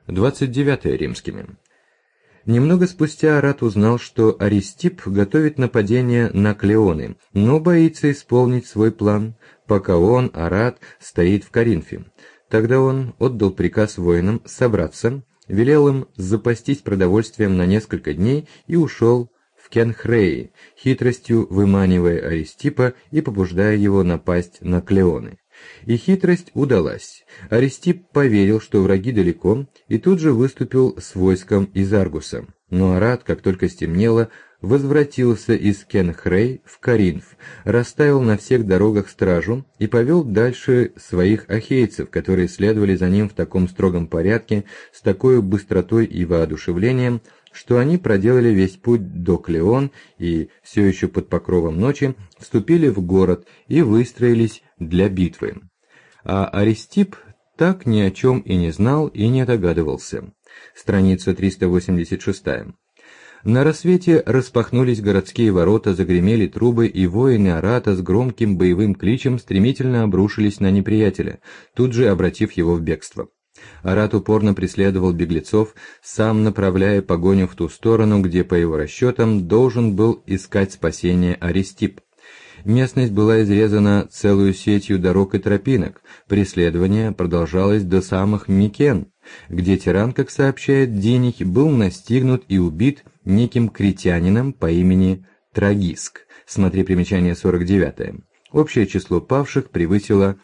29 римскими. Немного спустя Арат узнал, что Аристипп готовит нападение на Клеоны, но боится исполнить свой план, пока он, Арат, стоит в Коринфе. Тогда он отдал приказ воинам собраться, велел им запастись продовольствием на несколько дней и ушел в Кенхреи, хитростью выманивая Аристиппа и побуждая его напасть на Клеоны. И хитрость удалась. Аристипп поверил, что враги далеко, и тут же выступил с войском из Аргуса. Но Арат, как только стемнело, возвратился из Кенхрей в Коринф, расставил на всех дорогах стражу и повел дальше своих ахейцев, которые следовали за ним в таком строгом порядке, с такой быстротой и воодушевлением, что они проделали весь путь до Клеон и, все еще под покровом ночи, вступили в город и выстроились для битвы. А Аристипп так ни о чем и не знал и не догадывался. Страница 386. На рассвете распахнулись городские ворота, загремели трубы, и воины Арата с громким боевым кличем стремительно обрушились на неприятеля, тут же обратив его в бегство. Арат упорно преследовал беглецов, сам направляя погоню в ту сторону, где, по его расчетам, должен был искать спасение Аристипп. Местность была изрезана целую сетью дорог и тропинок, преследование продолжалось до самых Микен, где тиран, как сообщает Диний, был настигнут и убит неким критянином по имени Трагиск. Смотри примечание 49. Общее число павших превысило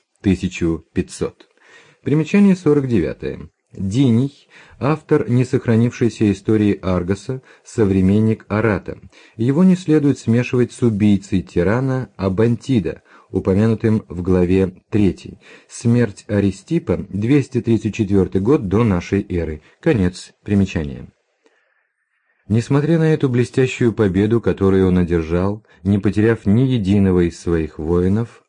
1500. Примечание 49. Диний, автор несохранившейся истории Аргоса, современник Арата. Его не следует смешивать с убийцей тирана Абантида, упомянутым в главе 3. Смерть Аристиппа, 234 год до нашей эры. Конец примечания. Несмотря на эту блестящую победу, которую он одержал, не потеряв ни единого из своих воинов,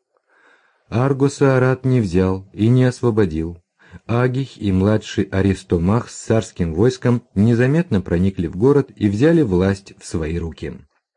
Аргоса Арат не взял и не освободил. Агий и младший Аристомах с царским войском незаметно проникли в город и взяли власть в свои руки.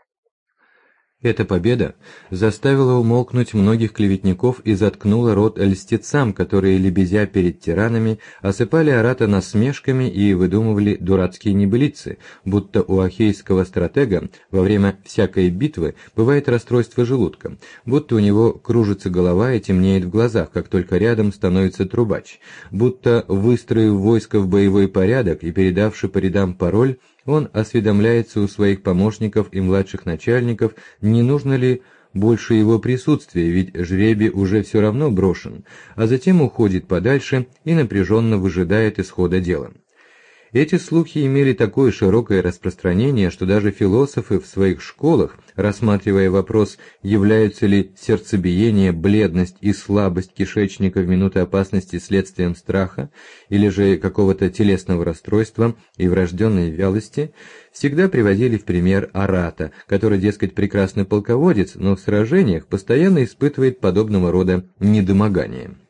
Эта победа заставила умолкнуть многих клеветников и заткнула рот льстецам, которые, лебезя перед тиранами, осыпали Арата насмешками и выдумывали дурацкие небылицы, будто у ахейского стратега во время всякой битвы бывает расстройство желудка, будто у него кружится голова и темнеет в глазах, как только рядом становится трубач, будто, выстроив войско в боевой порядок и передавши по рядам пароль, он осведомляется у своих помощников и младших начальников, не нужно ли больше его присутствия, ведь жребий уже все равно брошен, а затем уходит подальше и напряженно выжидает исхода дела. Эти слухи имели такое широкое распространение, что даже философы в своих школах, рассматривая вопрос, являются ли сердцебиение, бледность и слабость кишечника в минуты опасности следствием страха или же какого-то телесного расстройства и врожденной вялости, всегда приводили в пример Арата, который, дескать, прекрасный полководец, но в сражениях постоянно испытывает подобного рода недомогание.